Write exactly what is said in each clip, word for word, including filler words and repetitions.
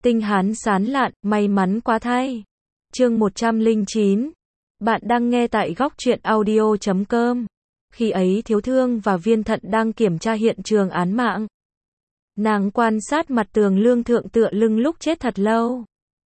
Tinh hán sán lạn, may mắn quá thay. Chương một trăm lẻ chín. Bạn đang nghe tại góc truyện audio chấm com. Khi ấy Thiếu Thương và Viên Thận đang kiểm tra hiện trường án mạng. Nàng quan sát mặt tường lương thượng tựa lưng lúc chết thật lâu.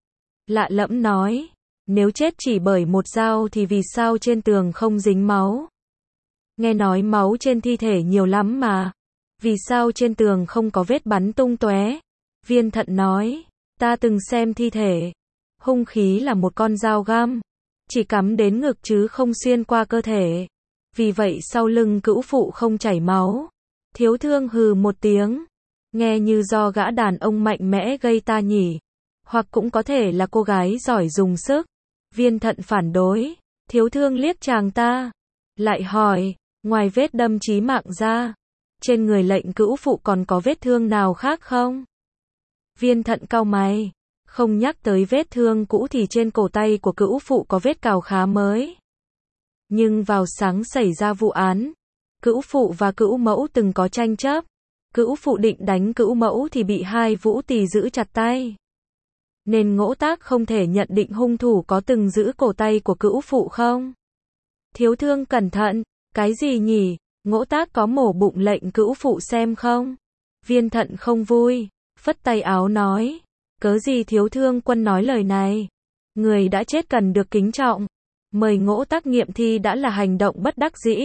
Lạ lẫm nói, nếu chết chỉ bởi một dao thì vì sao trên tường không dính máu? Nghe nói máu trên thi thể nhiều lắm mà. Vì sao trên tường không có vết bắn tung tóe? Viên Thận nói, ta từng xem thi thể. Hung khí là một con dao găm. Chỉ cắm đến ngực chứ không xuyên qua cơ thể. Vì vậy sau lưng cữu phụ không chảy máu. Thiếu Thương hừ một tiếng. Nghe như do gã đàn ông mạnh mẽ gây ta nhỉ. Hoặc cũng có thể là cô gái giỏi dùng sức. Viên Thận phản đối. Thiếu Thương liếc chàng ta. Lại hỏi, ngoài vết đâm chí mạng ra, trên người lệnh cữu phụ còn có vết thương nào khác không? Viên Thận cau mày. Không nhắc tới vết thương cũ thì trên cổ tay của cữu phụ có vết cào khá mới. Nhưng vào sáng xảy ra vụ án, cữu phụ và cữu mẫu từng có tranh chấp. Cữu phụ định đánh cữu mẫu thì bị hai vũ tỳ giữ chặt tay. Nên Ngỗ Tác không thể nhận định hung thủ có từng giữ cổ tay của cữu phụ không? Thiếu Thương cẩn thận, cái gì nhỉ? Ngỗ Tác có mổ bụng lệnh cữu phụ xem không? Viên Thận không vui, phất tay áo nói, cớ gì Thiếu Thương quân nói lời này? Người đã chết cần được kính trọng. Mời Ngỗ Tác nghiệm thi đã là hành động bất đắc dĩ.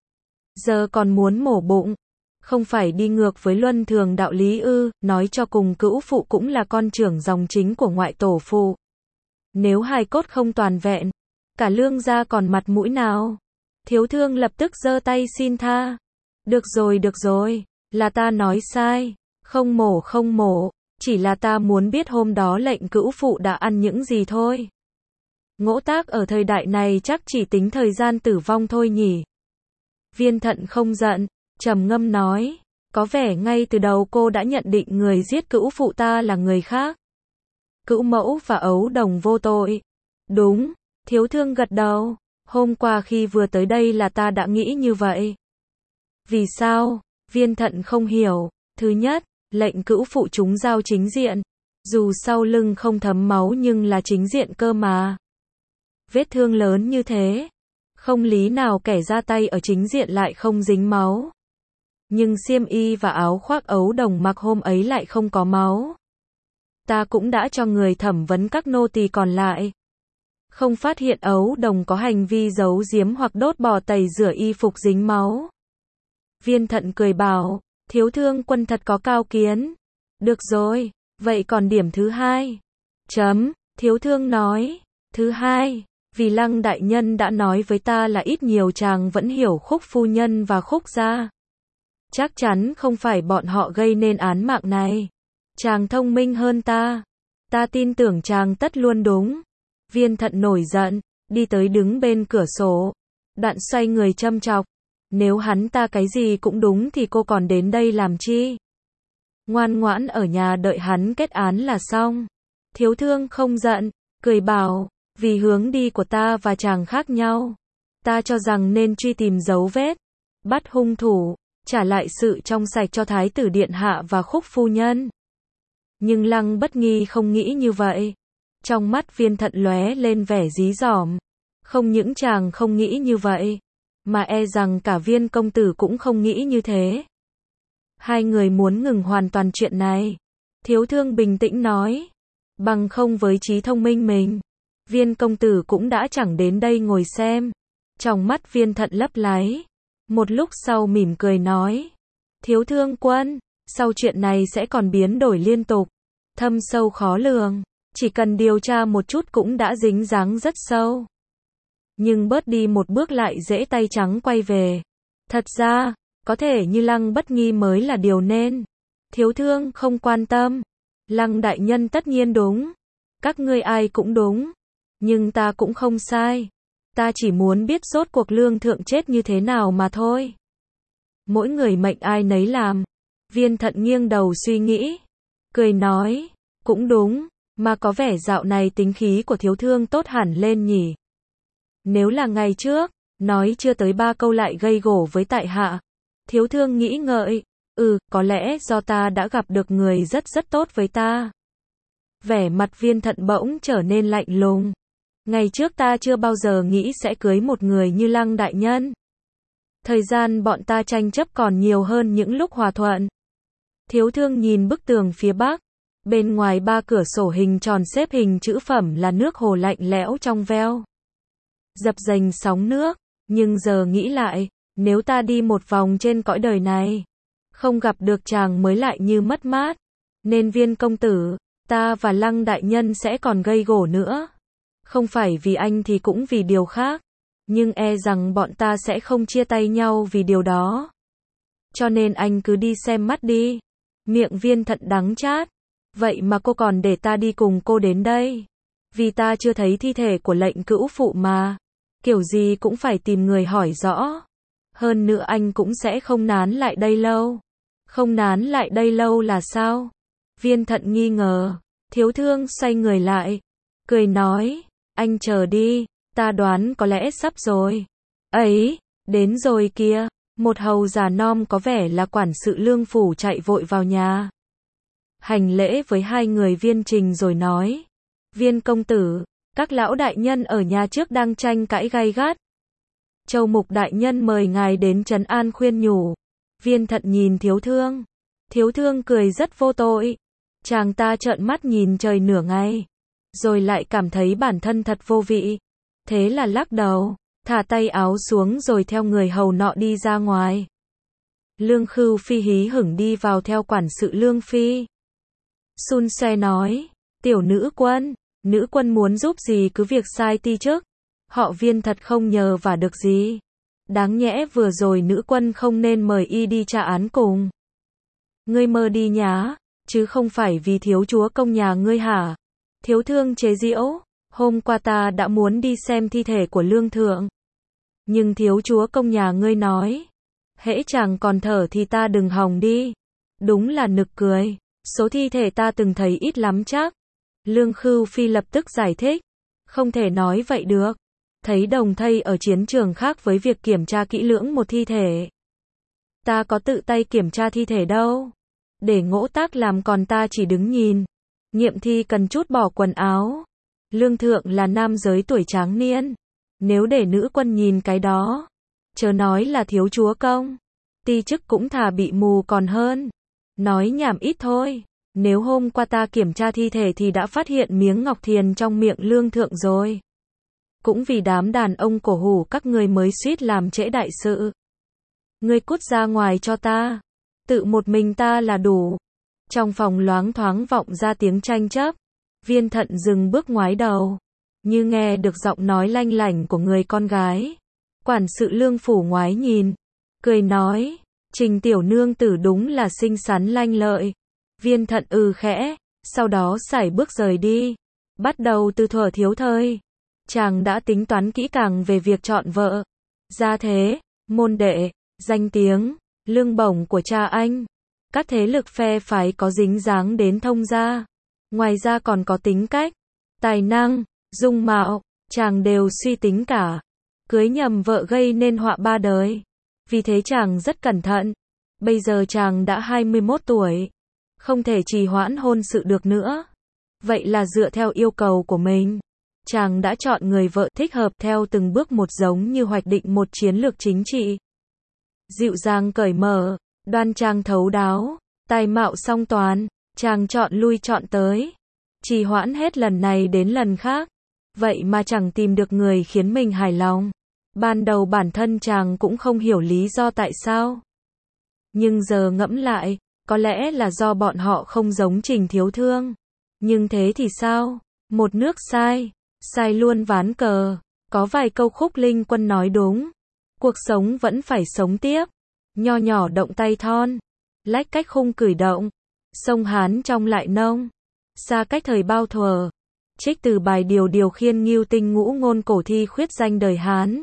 Giờ còn muốn mổ bụng, không phải đi ngược với luân thường đạo lý ư? Nói cho cùng cữu phụ cũng là con trưởng dòng chính của ngoại tổ phụ. Nếu hài cốt không toàn vẹn, cả lương gia còn mặt mũi nào? Thiếu Thương lập tức giơ tay xin tha. Được rồi được rồi, là ta nói sai. Không mổ không mổ, chỉ là ta muốn biết hôm đó lệnh cữu phụ đã ăn những gì thôi. Ngỗ Tác ở thời đại này chắc chỉ tính thời gian tử vong thôi nhỉ? Viên Thận không giận, trầm ngâm nói, có vẻ ngay từ đầu cô đã nhận định người giết cữu phụ ta là người khác. Cữu mẫu và ấu đồng vô tội. Đúng, Thiếu Thương gật đầu, hôm qua khi vừa tới đây là ta đã nghĩ như vậy. Vì sao? Viên Thận không hiểu. Thứ nhất, lệnh cữu phụ trúng dao chính diện. Dù sau lưng không thấm máu nhưng là chính diện cơ mà. Vết thương lớn như thế, không lý nào kẻ ra tay ở chính diện lại không dính máu. Nhưng xiêm y và áo khoác ấu đồng mặc hôm ấy lại không có máu. Ta cũng đã cho người thẩm vấn các nô tỳ còn lại. Không phát hiện ấu đồng có hành vi giấu giếm hoặc đốt bò tẩy rửa y phục dính máu. Viên Thận cười bảo, Thiếu Thương quân thật có cao kiến. Được rồi, vậy còn điểm thứ hai? Chấm, Thiếu Thương nói. Thứ hai, vì Lăng đại nhân đã nói với ta là ít nhiều chàng vẫn hiểu Khúc phu nhân và Khúc gia. Chắc chắn không phải bọn họ gây nên án mạng này. Chàng thông minh hơn ta. Ta tin tưởng chàng tất luôn đúng. Viên Thận nổi giận, đi tới đứng bên cửa sổ. Đoạn xoay người châm chọc. Nếu hắn ta cái gì cũng đúng thì cô còn đến đây làm chi? Ngoan ngoãn ở nhà đợi hắn kết án là xong. Thiếu Thương không giận, cười bảo, vì hướng đi của ta và chàng khác nhau. Ta cho rằng nên truy tìm dấu vết, bắt hung thủ, trả lại sự trong sạch cho Thái tử Điện Hạ và Khúc phu nhân. Nhưng Lăng Bất Nghi không nghĩ như vậy. Trong mắt Viên Thận lóe lên vẻ dí dỏm. Không những chàng không nghĩ như vậy, mà e rằng cả Viên công tử cũng không nghĩ như thế. Hai người muốn ngừng hoàn toàn chuyện này. Thiếu Thương bình tĩnh nói. Bằng không với trí thông minh mình, Viên công tử cũng đã chẳng đến đây ngồi xem. Trong mắt Viên Thận lấp láy. Một lúc sau mỉm cười nói. Thiếu Thương quân, sau chuyện này sẽ còn biến đổi liên tục. Thâm sâu khó lường. Chỉ cần điều tra một chút cũng đã dính dáng rất sâu. Nhưng bớt đi một bước lại dễ tay trắng quay về. Thật ra, có thể như Lăng Bất Nghi mới là điều nên. Thiếu Thương không quan tâm. Lăng đại nhân tất nhiên đúng. Các ngươi ai cũng đúng. Nhưng ta cũng không sai. Ta chỉ muốn biết rốt cuộc lương thượng chết như thế nào mà thôi. Mỗi người mệnh ai nấy làm. Viên Thận nghiêng đầu suy nghĩ. Cười nói, cũng đúng, mà có vẻ dạo này tính khí của Thiếu Thương tốt hẳn lên nhỉ. Nếu là ngày trước, nói chưa tới ba câu lại gây gổ với tại hạ. Thiếu Thương nghĩ ngợi, ừ, có lẽ do ta đã gặp được người rất rất tốt với ta. Vẻ mặt Viên Thận bỗng trở nên lạnh lùng. Ngày trước ta chưa bao giờ nghĩ sẽ cưới một người như Lăng đại nhân. Thời gian bọn ta tranh chấp còn nhiều hơn những lúc hòa thuận. Thiếu thương nhìn bức tường phía bắc. Bên ngoài ba cửa sổ hình tròn xếp hình chữ phẩm là nước hồ lạnh lẽo trong veo. Dập dềnh sóng nước. Nhưng giờ nghĩ lại, nếu ta đi một vòng trên cõi đời này, không gặp được chàng mới lại như mất mát. Nên Viên công tử, ta và Lăng đại nhân sẽ còn gây gổ nữa. Không phải vì anh thì cũng vì điều khác. Nhưng e rằng bọn ta sẽ không chia tay nhau vì điều đó. Cho nên anh cứ đi xem mắt đi. Miệng Viên Thận đắng chát. Vậy mà cô còn để ta đi cùng cô đến đây. Vì ta chưa thấy thi thể của lệnh cữu phụ mà. Kiểu gì cũng phải tìm người hỏi rõ. Hơn nữa anh cũng sẽ không nán lại đây lâu. Không nán lại đây lâu là sao? Viên Thận nghi ngờ. Thiếu thương xoay người lại. Cười nói. Anh chờ đi. Ta đoán có lẽ sắp rồi. Ấy, đến rồi kìa. Một hầu già nom có vẻ là quản sự Lương phủ chạy vội vào nhà. Hành lễ với hai người Viên Trình rồi nói. Viên công tử, các lão đại nhân ở nhà trước đang tranh cãi gay gắt. Châu Mục đại nhân mời ngài đến trấn an khuyên nhủ. Viên Thận nhìn thiếu thương. Thiếu thương cười rất vô tội. Chàng ta trợn mắt nhìn trời nửa ngày. Rồi lại cảm thấy bản thân thật vô vị. Thế là lắc đầu, thả tay áo xuống rồi theo người hầu nọ đi ra ngoài. Lương Khưu Phi hí hửng đi vào theo quản sự Lương Phi. Xun xoe nói, tiểu nữ quân, nữ quân muốn giúp gì cứ việc sai ti chức. Họ Viên thật không nhờ vả được gì. Đáng nhẽ vừa rồi nữ quân không nên mời y đi tra án cùng. Ngươi mơ đi nhá, chứ không phải vì thiếu chúa công nhà ngươi hả? Thiếu thương chế giễu, hôm qua ta đã muốn đi xem thi thể của Lương thượng. Nhưng thiếu chúa công nhà ngươi nói, hễ chàng còn thở thì ta đừng hòng đi. Đúng là nực cười, số thi thể ta từng thấy ít lắm chắc. Lương Khưu Phi lập tức giải thích, không thể nói vậy được. Thấy đồng thây ở chiến trường khác với việc kiểm tra kỹ lưỡng một thi thể. Ta có tự tay kiểm tra thi thể đâu. Để Ngỗ Tác làm còn ta chỉ đứng nhìn. Nghiệm thi cần chút bỏ quần áo. Lương thượng là nam giới tuổi tráng niên. Nếu để nữ quân nhìn cái đó, chớ nói là thiếu chúa công. Ti chức cũng thà bị mù còn hơn. Nói nhảm ít thôi. Nếu hôm qua ta kiểm tra thi thể thì đã phát hiện miếng ngọc thiền trong miệng Lương thượng rồi. Cũng vì đám đàn ông cổ hủ các người mới suýt làm trễ đại sự. Ngươi cút ra ngoài cho ta. Tự một mình ta là đủ. Trong phòng loáng thoáng vọng ra tiếng tranh chấp. Viên Thận dừng bước ngoái đầu. Như nghe được giọng nói lanh lảnh của người con gái. Quản sự Lương phủ ngoái nhìn. Cười nói. Trình tiểu nương tử đúng là xinh xắn lanh lợi. Viên Thận ừ khẽ. Sau đó sải bước rời đi. Bắt đầu từ thuở thiếu thời. Chàng đã tính toán kỹ càng về việc chọn vợ. Gia thế, môn đệ, danh tiếng, lương bổng của cha anh. Các thế lực phe phái có dính dáng đến thông gia. Ngoài ra còn có tính cách, tài năng, dung mạo, chàng đều suy tính cả. Cưới nhầm vợ gây nên họa ba đời. Vì thế chàng rất cẩn thận. Bây giờ chàng đã hai mươi mốt tuổi. Không thể trì hoãn hôn sự được nữa. Vậy là dựa theo yêu cầu của mình. Chàng đã chọn người vợ thích hợp theo từng bước một giống như hoạch định một chiến lược chính trị. Dịu dàng cởi mở, đoan trang thấu đáo, tài mạo song toàn, chàng chọn lui chọn tới. Trì hoãn hết lần này đến lần khác. Vậy mà chẳng tìm được người khiến mình hài lòng. Ban đầu bản thân chàng cũng không hiểu lý do tại sao. Nhưng giờ ngẫm lại, có lẽ là do bọn họ không giống Trình thiếu thương. Nhưng thế thì sao? Một nước sai. Sai luôn ván cờ. Có vài câu Khúc Linh Quân nói đúng. Cuộc sống vẫn phải sống tiếp. Nho nhỏ động tay thon. Lách cách khung cử động. Sông Hán trong lại nông. Xa cách thời bao thuở. Trích từ bài điều điều khiên Ngưu Tinh ngũ ngôn cổ thi khuyết danh đời Hán.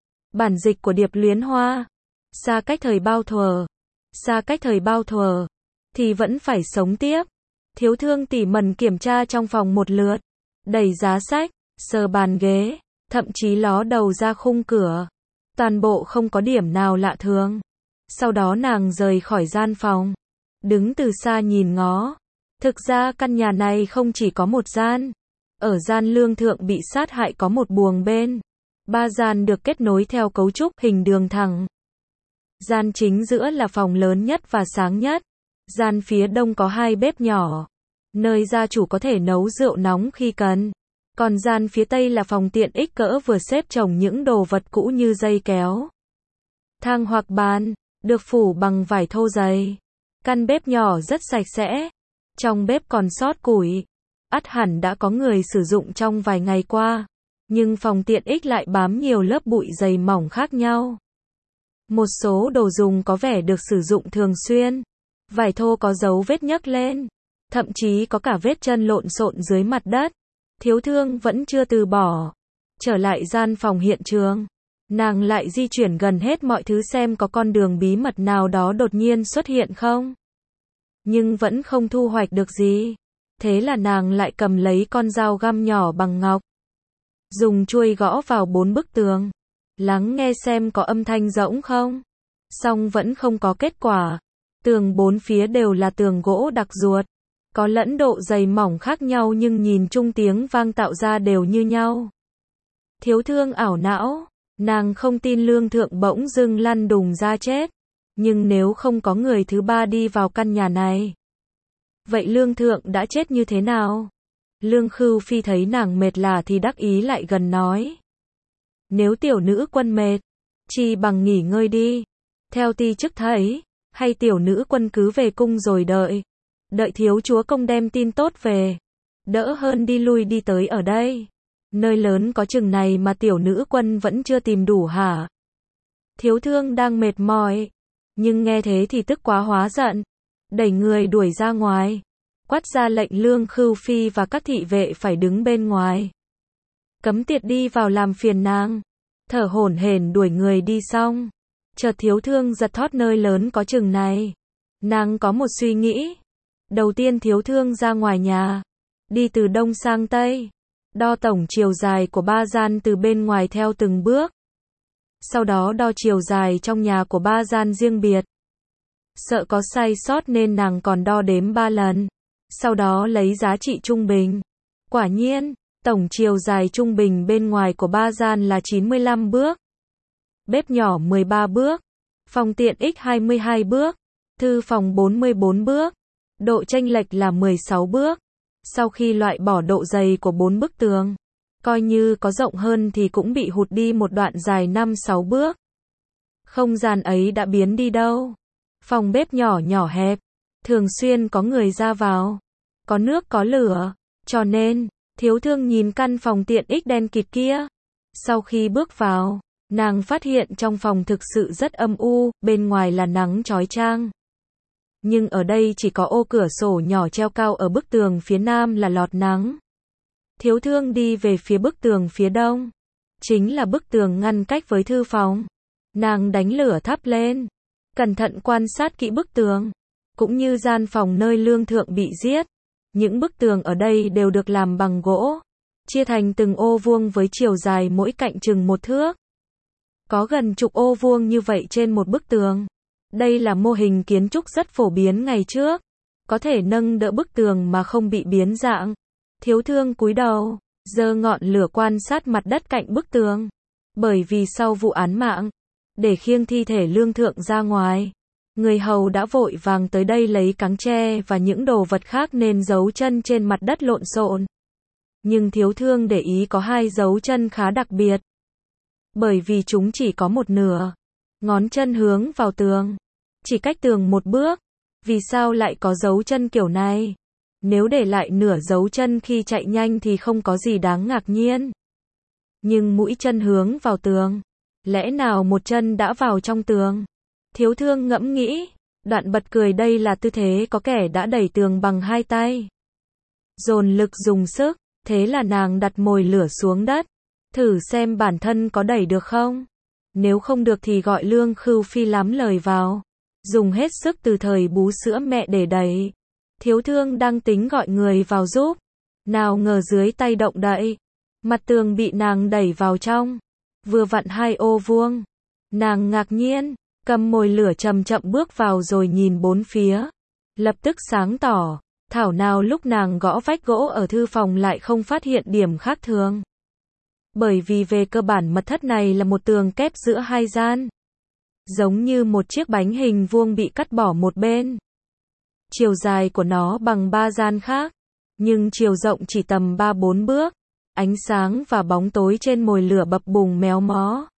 Bản dịch của Điệp Luyến Hoa. Xa cách thời bao thuở. Xa cách thời bao thuở. Thì vẫn phải sống tiếp. Thiếu thương tỉ mẩn kiểm tra trong phòng một lượt. Đẩy giá sách. Sờ bàn ghế, thậm chí ló đầu ra khung cửa. Toàn bộ không có điểm nào lạ thường. Sau đó nàng rời khỏi gian phòng. Đứng từ xa nhìn ngó. Thực ra căn nhà này không chỉ có một gian. Ở gian lương thượng bị sát hại có một buồng bên. Ba gian được kết nối theo cấu trúc hình đường thẳng. Gian chính giữa là phòng lớn nhất và sáng nhất. Gian phía đông có hai bếp nhỏ, nơi gia chủ có thể nấu rượu nóng khi cần. Còn gian phía tây là phòng tiện ích cỡ vừa xếp chồng những đồ vật cũ như dây kéo, thang hoặc bàn, được phủ bằng vải thô dày. Căn bếp nhỏ rất sạch sẽ. Trong bếp còn sót củi. Ắt hẳn đã có người sử dụng trong vài ngày qua. Nhưng phòng tiện ích lại bám nhiều lớp bụi dày mỏng khác nhau. Một số đồ dùng có vẻ được sử dụng thường xuyên. Vải thô có dấu vết nhấc lên. Thậm chí có cả vết chân lộn xộn dưới mặt đất. Thiếu thương vẫn chưa từ bỏ. Trở lại gian phòng hiện trường. Nàng lại di chuyển gần hết mọi thứ xem có con đường bí mật nào đó đột nhiên xuất hiện không. Nhưng vẫn không thu hoạch được gì. Thế là nàng lại cầm lấy con dao găm nhỏ bằng ngọc. Dùng chuôi gõ vào bốn bức tường. Lắng nghe xem có âm thanh rỗng không. Song vẫn không có kết quả. Tường bốn phía đều là tường gỗ đặc ruột. Có lẫn độ dày mỏng khác nhau nhưng nhìn chung tiếng vang tạo ra đều như nhau. Thiếu thương ảo não. Nàng không tin lương thượng bỗng dưng lăn đùng ra chết. Nhưng nếu không có người thứ ba đi vào căn nhà này, vậy lương thượng đã chết như thế nào? Lương Khưu Phi thấy nàng mệt lả thì đắc ý lại gần nói. Nếu tiểu nữ quân mệt, chi bằng nghỉ ngơi đi. Theo ti chức thấy, hay tiểu nữ quân cứ về cung rồi đợi. Đợi thiếu chúa công đem tin tốt về. Đỡ hơn đi lui đi tới ở đây. Nơi lớn có chừng này mà tiểu nữ quân vẫn chưa tìm đủ hả? Thiếu thương đang mệt mỏi. Nhưng nghe thế thì tức quá hóa giận. Đẩy người đuổi ra ngoài. Quát ra lệnh Lương Khưu Phi và các thị vệ phải đứng bên ngoài. Cấm tiệt đi vào làm phiền nàng. Thở hổn hển đuổi người đi xong. Chợt thiếu thương giật thót nơi lớn có chừng này. Nàng có một suy nghĩ. Đầu tiên thiếu thương ra ngoài nhà. Đi từ đông sang tây. Đo tổng chiều dài của ba gian từ bên ngoài theo từng bước. Sau đó đo chiều dài trong nhà của ba gian riêng biệt. Sợ có sai sót nên nàng còn đo đếm ba lần. Sau đó lấy giá trị trung bình. Quả nhiên, tổng chiều dài trung bình bên ngoài của ba gian là chín mươi lăm bước. Bếp nhỏ mười ba bước. Phòng tiện ích hai mươi hai bước. Thư phòng bốn mươi bốn bước. Độ chênh lệch là mười sáu bước. Sau khi loại bỏ độ dày của bốn bức tường, coi như có rộng hơn thì cũng bị hụt đi một đoạn dài năm sáu bước. Không gian ấy đã biến đi đâu. Phòng bếp nhỏ nhỏ hẹp, thường xuyên có người ra vào, có nước có lửa, cho nên, thiếu thương nhìn căn phòng tiện ích đen kịt kia. Sau khi bước vào, nàng phát hiện trong phòng thực sự rất âm u, bên ngoài là nắng chói chang. Nhưng ở đây chỉ có ô cửa sổ nhỏ treo cao ở bức tường phía nam là lọt nắng. Thiếu thương đi về phía bức tường phía đông. Chính là bức tường ngăn cách với thư phòng. Nàng đánh lửa thắp lên. Cẩn thận quan sát kỹ bức tường. Cũng như gian phòng nơi lương thượng bị giết. Những bức tường ở đây đều được làm bằng gỗ. Chia thành từng ô vuông với chiều dài mỗi cạnh chừng một thước. Có gần chục ô vuông như vậy trên một bức tường. Đây là mô hình kiến trúc rất phổ biến ngày trước. Có thể nâng đỡ bức tường mà không bị biến dạng. Thiếu thương cúi đầu, giơ ngọn lửa quan sát mặt đất cạnh bức tường. Bởi vì sau vụ án mạng, để khiêng thi thể lương thượng ra ngoài, người hầu đã vội vàng tới đây lấy cáng tre và những đồ vật khác nên dấu chân trên mặt đất lộn xộn. Nhưng thiếu thương để ý có hai dấu chân khá đặc biệt. Bởi vì chúng chỉ có một nửa. Ngón chân hướng vào tường. Chỉ cách tường một bước. Vì sao lại có dấu chân kiểu này? Nếu để lại nửa dấu chân khi chạy nhanh thì không có gì đáng ngạc nhiên. Nhưng mũi chân hướng vào tường. Lẽ nào một chân đã vào trong tường? Thiếu thương ngẫm nghĩ. Đoạn bật cười, đây là tư thế có kẻ đã đẩy tường bằng hai tay. Dồn lực dùng sức. Thế là nàng đặt mồi lửa xuống đất. Thử xem bản thân có đẩy được không? Nếu không được thì gọi Lương Khưu Phi lắm lời vào. Dùng hết sức từ thời bú sữa mẹ để đẩy. Thiếu thương đang tính gọi người vào giúp. Nào ngờ dưới tay động đậy. Mặt tường bị nàng đẩy vào trong. Vừa vặn hai ô vuông. Nàng ngạc nhiên. Cầm mồi lửa chậm chậm bước vào rồi nhìn bốn phía. Lập tức sáng tỏ. Thảo nào lúc nàng gõ vách gỗ ở thư phòng lại không phát hiện điểm khác thường. Bởi vì về cơ bản mật thất này là một tường kép giữa hai gian. Giống như một chiếc bánh hình vuông bị cắt bỏ một bên. Chiều dài của nó bằng ba gian khác, nhưng chiều rộng chỉ tầm ba bốn bước. Ánh sáng và bóng tối trên mồi lửa bập bùng méo mó.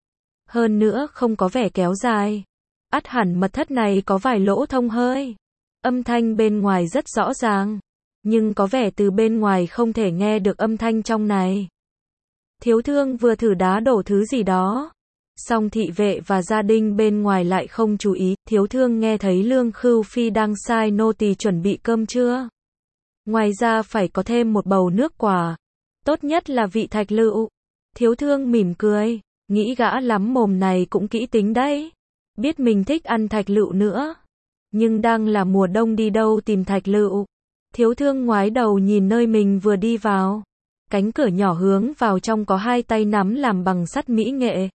Hơn nữa không có vẻ kéo dài. Ắt hẳn mật thất này có vài lỗ thông hơi. Âm thanh bên ngoài rất rõ ràng, nhưng có vẻ từ bên ngoài không thể nghe được âm thanh trong này. Thiếu thương vừa thử đá đổ thứ gì đó. Song thị vệ và gia đình bên ngoài lại không chú ý. Thiếu thương nghe thấy Lương Khưu Phi đang sai nô tỳ chuẩn bị cơm trưa. Ngoài ra phải có thêm một bầu nước quả. Tốt nhất là vị thạch lựu. Thiếu thương mỉm cười, nghĩ gã lắm mồm này cũng kỹ tính đấy. Biết mình thích ăn thạch lựu nữa. Nhưng đang là mùa đông đi đâu tìm thạch lựu. Thiếu thương ngoái đầu nhìn nơi mình vừa đi vào. Cánh cửa nhỏ hướng vào trong có hai tay nắm làm bằng sắt mỹ nghệ.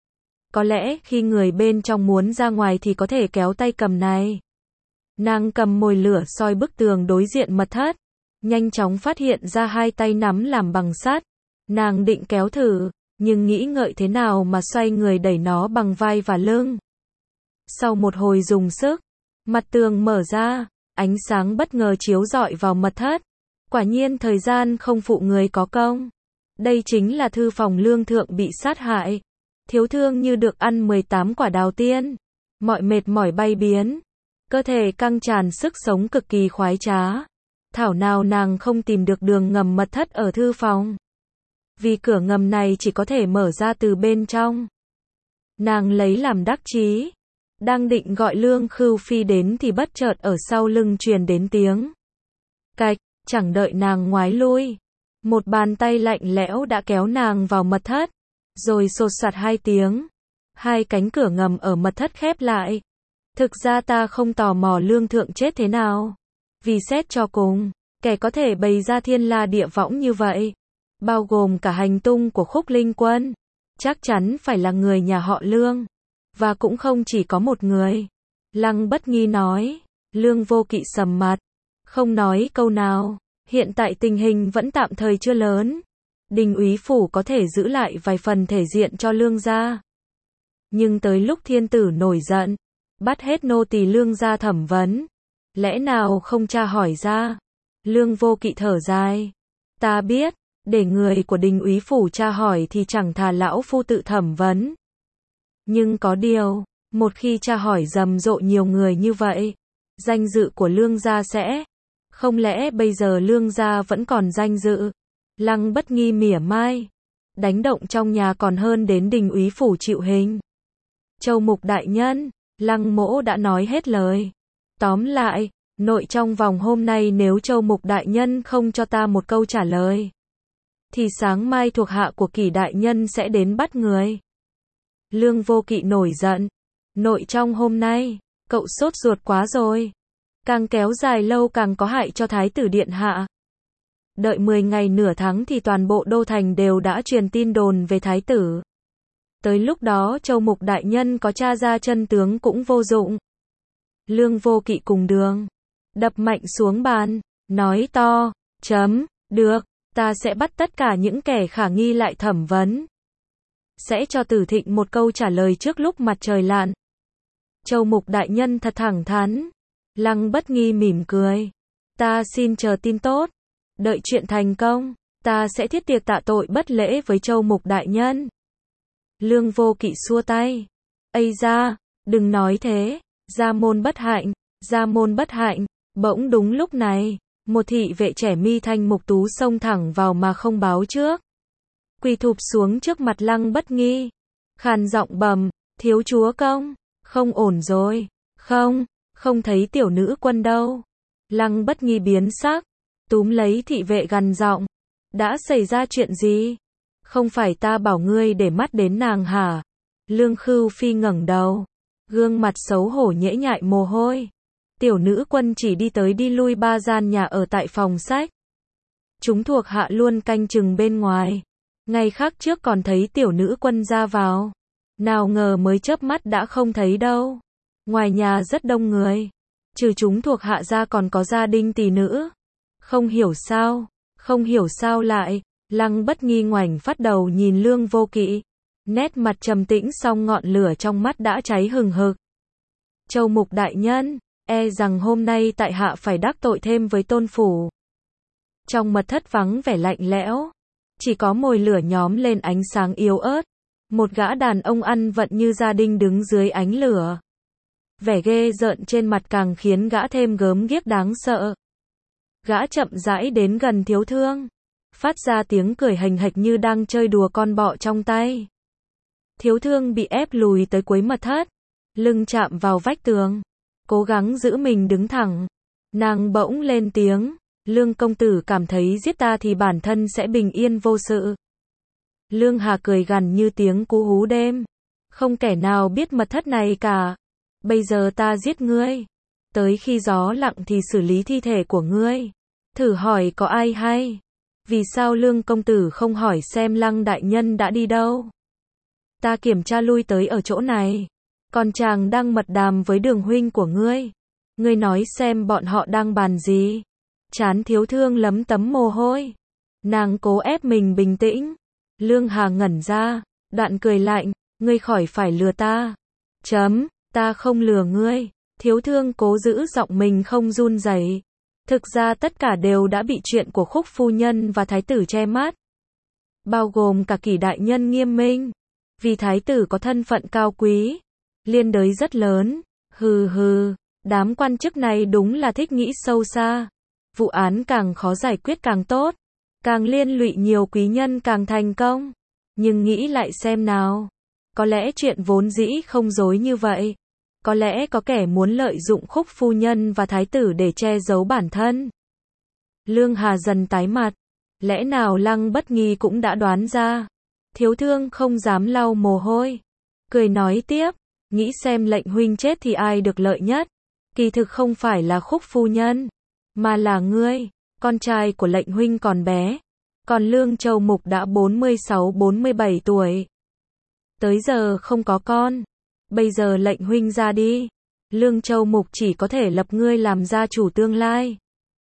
Có lẽ khi người bên trong muốn ra ngoài thì có thể kéo tay cầm này. Nàng cầm mồi lửa soi bức tường đối diện mật thất. Nhanh chóng phát hiện ra hai tay nắm làm bằng sắt. Nàng định kéo thử, nhưng nghĩ ngợi thế nào mà xoay người đẩy nó bằng vai và lưng. Sau một hồi dùng sức, mặt tường mở ra, ánh sáng bất ngờ chiếu rọi vào mật thất. Quả nhiên thời gian không phụ người có công. Đây chính là thư phòng Lương thượng bị sát hại. Thiếu thương như được ăn mười tám quả đào tiên. Mọi mệt mỏi bay biến. Cơ thể căng tràn sức sống cực kỳ khoái trá. Thảo nào nàng không tìm được đường ngầm mật thất ở thư phòng. Vì cửa ngầm này chỉ có thể mở ra từ bên trong. Nàng lấy làm đắc chí. Đang định gọi Lương Khưu Phi đến thì bất chợt ở sau lưng truyền đến tiếng cạch, chẳng đợi nàng ngoái lui. Một bàn tay lạnh lẽo đã kéo nàng vào mật thất. Rồi sột soạt hai tiếng. Hai cánh cửa ngầm ở mật thất khép lại. Thực ra ta không tò mò Lương thượng chết thế nào. Vì xét cho cùng, kẻ có thể bày ra thiên la địa võng như vậy, bao gồm cả hành tung của Khúc Linh Quân, chắc chắn phải là người nhà họ Lương. Và cũng không chỉ có một người. Lăng Bất Nghi nói. Lương Vô Kỵ sầm mặt, không nói câu nào. Hiện tại tình hình vẫn tạm thời chưa lớn. Đình úy phủ có thể giữ lại vài phần thể diện cho Lương gia. Nhưng tới lúc thiên tử nổi giận, bắt hết nô tỳ Lương gia thẩm vấn, lẽ nào không tra hỏi ra? Lương Vô Kỵ thở dài. Ta biết, để người của đình úy phủ tra hỏi thì chẳng thà lão phu tự thẩm vấn. Nhưng có điều, một khi tra hỏi rầm rộ nhiều người như vậy, danh dự của Lương gia sẽ... Không lẽ bây giờ Lương gia vẫn còn danh dự? Lăng Bất Nghi mỉa mai. Đánh động trong nhà còn hơn đến đình úy phủ chịu hình. Châu Mục đại nhân, Lăng Mỗ đã nói hết lời. Tóm lại, nội trong vòng hôm nay nếu Châu Mục đại nhân không cho ta một câu trả lời, thì sáng mai thuộc hạ của Kỷ đại nhân sẽ đến bắt người. Lương Vô Kỵ nổi giận. Nội trong hôm nay, cậu sốt ruột quá rồi. Càng kéo dài lâu càng có hại cho Thái tử điện hạ. Đợi mười ngày nửa tháng thì toàn bộ đô thành đều đã truyền tin đồn về Thái tử. Tới lúc đó Châu Mục đại nhân có tra ra chân tướng cũng vô dụng. Lương Vô Kỵ cùng đường, đập mạnh xuống bàn, nói to, chấm, được, ta sẽ bắt tất cả những kẻ khả nghi lại thẩm vấn. Sẽ cho Tử Thịnh một câu trả lời trước lúc mặt trời lặn. Châu Mục đại nhân thật thẳng thắn. Lăng Bất Nghi mỉm cười. Ta xin chờ tin tốt. Đợi chuyện thành công, ta sẽ thiết tiệc tạ tội bất lễ với Châu Mục đại nhân. Lương Vô Kỵ xua tay. Ây da, đừng nói thế. Gia môn bất hạnh, gia môn bất hạnh. Bỗng đúng lúc này, một thị vệ trẻ mi thanh mục tú xông thẳng vào mà không báo trước. Quỳ thụp xuống trước mặt Lăng Bất Nghi. Khàn giọng bầm, thiếu chúa công, không ổn rồi. Không, không thấy tiểu nữ quân đâu. Lăng Bất Nghi biến sắc, túm lấy thị vệ gằn giọng. Đã xảy ra chuyện gì? Không phải ta bảo ngươi để mắt đến nàng hả? Lương Khưu Phi ngẩng đầu, gương mặt xấu hổ nhễ nhại mồ hôi. Tiểu nữ quân chỉ đi tới đi lui ba gian nhà ở tại phòng sách. Chúng thuộc hạ luôn canh chừng bên ngoài. Ngày khác trước còn thấy tiểu nữ quân ra vào. Nào ngờ mới chớp mắt đã không thấy đâu. Ngoài nhà rất đông người. Trừ chúng thuộc hạ ra còn có gia đình tỷ nữ. Không hiểu sao, không hiểu sao lại, Lăng Bất Nghi ngoảnh phát đầu nhìn Lương Vô Kỵ. Nét mặt trầm tĩnh song ngọn lửa trong mắt đã cháy hừng hực. Châu Mục đại nhân, e rằng hôm nay tại hạ phải đắc tội thêm với Tôn phủ. Trong mật thất vắng vẻ lạnh lẽo, chỉ có mồi lửa nhóm lên ánh sáng yếu ớt. Một gã đàn ông ăn vận như gia đình đứng dưới ánh lửa. Vẻ ghê rợn trên mặt càng khiến gã thêm gớm ghiếc đáng sợ. Gã chậm rãi đến gần Thiếu Thương, phát ra tiếng cười hành hạch như đang chơi đùa con bọ trong tay. Thiếu Thương bị ép lùi tới cuối mật thất, lưng chạm vào vách tường, cố gắng giữ mình đứng thẳng. Nàng bỗng lên tiếng, Lương công tử cảm thấy giết ta thì bản thân sẽ bình yên vô sự. Lương Hà cười gằn như tiếng cú hú đêm. Không kẻ nào biết mật thất này cả. Bây giờ ta giết ngươi. Tới khi gió lặng thì xử lý thi thể của ngươi. Thử hỏi có ai hay? Vì sao Lương công tử không hỏi xem Lăng đại nhân đã đi đâu? Ta kiểm tra lui tới ở chỗ này. Còn chàng đang mật đàm với Đường huynh của ngươi. Ngươi nói xem bọn họ đang bàn gì? Trán Thiếu Thương lấm tấm mồ hôi. Nàng cố ép mình bình tĩnh. Lương Hà ngẩn ra, đoạn cười lạnh, ngươi khỏi phải lừa ta. Chấm, ta không lừa ngươi. Thiếu Thương cố giữ giọng mình không run rẩy. Thực ra tất cả đều đã bị chuyện của Khúc phu nhân và thái tử che mắt. Bao gồm cả Kỷ đại nhân nghiêm minh. Vì thái tử có thân phận cao quý, liên đới rất lớn. Hừ hừ, đám quan chức này đúng là thích nghĩ sâu xa. Vụ án càng khó giải quyết càng tốt. Càng liên lụy nhiều quý nhân càng thành công. Nhưng nghĩ lại xem nào. Có lẽ chuyện vốn dĩ không dối như vậy. Có lẽ có kẻ muốn lợi dụng Khúc phu nhân và thái tử để che giấu bản thân. Lương Hà dần tái mặt. Lẽ nào Lăng Bất Nghi cũng đã đoán ra? Thiếu Thương không dám lau mồ hôi. Cười nói tiếp. Nghĩ xem lệnh huynh chết thì ai được lợi nhất? Kỳ thực không phải là Khúc phu nhân, mà là ngươi. Con trai của lệnh huynh còn bé. Còn Lương Châu Mục đã bốn mươi sáu bốn mươi bảy tuổi. Tới giờ không có con. Bây giờ lệnh huynh ra đi. Lương Châu Mục chỉ có thể lập ngươi làm gia chủ tương lai.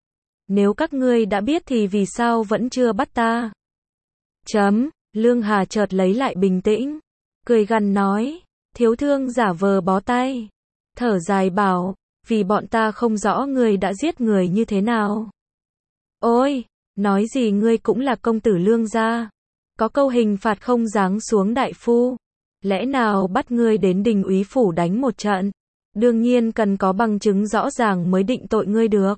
Nếu các ngươi đã biết thì vì sao vẫn chưa bắt ta? Chấm, Lương Hà chợt lấy lại bình tĩnh. Cười gằn nói. Thiếu Thương giả vờ bó tay. Thở dài bảo, vì bọn ta không rõ ngươi đã giết người như thế nào. Ôi, nói gì ngươi cũng là công tử Lương gia. Có câu hình phạt không giáng xuống đại phu. Lẽ nào bắt ngươi đến Đình úy phủ đánh một trận? Đương nhiên cần có bằng chứng rõ ràng mới định tội ngươi được.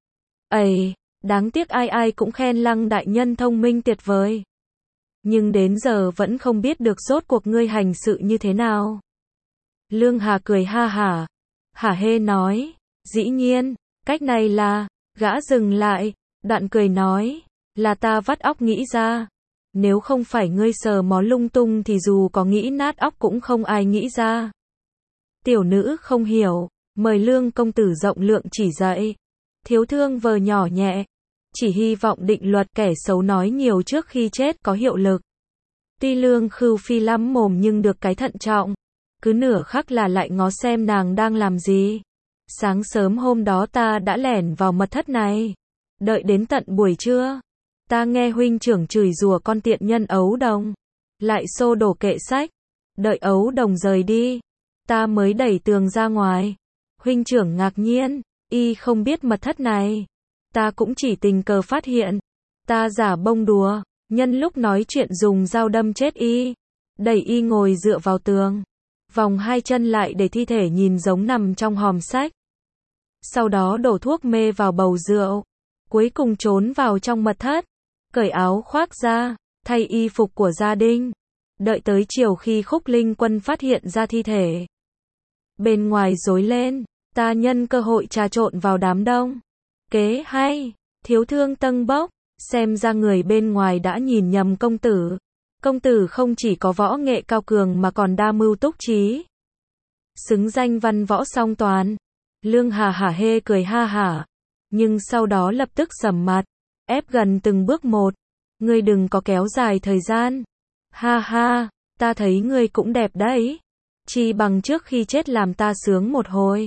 Ây, đáng tiếc ai ai cũng khen Lăng đại nhân thông minh tuyệt vời. Nhưng đến giờ vẫn không biết được rốt cuộc ngươi hành sự như thế nào. Lương Hà cười ha hả. Hả hê nói, dĩ nhiên, cách này là, gã dừng lại, đoạn cười nói, là ta vắt óc nghĩ ra. Nếu không phải ngươi sờ mó lung tung thì dù có nghĩ nát óc cũng không ai nghĩ ra. Tiểu nữ không hiểu, mời Lương công tử rộng lượng chỉ dạy. Thiếu Thương vờ nhỏ nhẹ, chỉ hy vọng định luật kẻ xấu nói nhiều trước khi chết có hiệu lực. Tuy Lương Khưu Phi lắm mồm nhưng được cái thận trọng. Cứ nửa khắc là lại ngó xem nàng đang làm gì. Sáng sớm hôm đó ta đã lẻn vào mật thất này. Đợi đến tận buổi trưa, ta nghe huynh trưởng chửi rủa con tiện nhân Ấu Đồng. Lại xô đổ kệ sách. Đợi Ấu Đồng rời đi, ta mới đẩy tường ra ngoài. Huynh trưởng ngạc nhiên, y không biết mật thất này. Ta cũng chỉ tình cờ phát hiện. Ta giả bông đùa, nhân lúc nói chuyện dùng dao đâm chết y. Đẩy y ngồi dựa vào tường. Vòng hai chân lại để thi thể nhìn giống nằm trong hòm sách. Sau đó đổ thuốc mê vào bầu rượu. Cuối cùng trốn vào trong mật thất. Cởi áo khoác ra, thay y phục của gia đình. Đợi tới chiều khi Khúc Linh Quân phát hiện ra thi thể. Bên ngoài rối lên, ta nhân cơ hội trà trộn vào đám đông. Kế hay, Thiếu Thương tâng bốc, xem ra người bên ngoài đã nhìn nhầm công tử. Công tử không chỉ có võ nghệ cao cường mà còn đa mưu túc trí. Xứng danh văn võ song toàn. Lương Hà hả hê cười ha hả. Nhưng sau đó lập tức sầm mặt. Ép gần từng bước một. Ngươi đừng có kéo dài thời gian. Ha ha, ta thấy ngươi cũng đẹp đấy. Chi bằng trước khi chết làm ta sướng một hồi.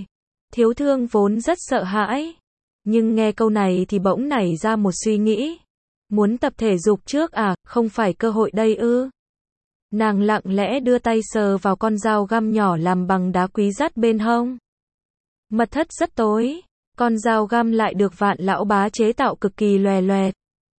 Thiếu thương vốn rất sợ hãi, nhưng nghe câu này thì bỗng nảy ra một suy nghĩ. Muốn tập thể dục trước à, không phải cơ hội đây ư? Nàng lặng lẽ đưa tay sờ vào con dao găm nhỏ làm bằng đá quý dắt bên hông. Mật thất rất tối, con dao găm lại được Vạn lão bá chế tạo cực kỳ loè loẹt.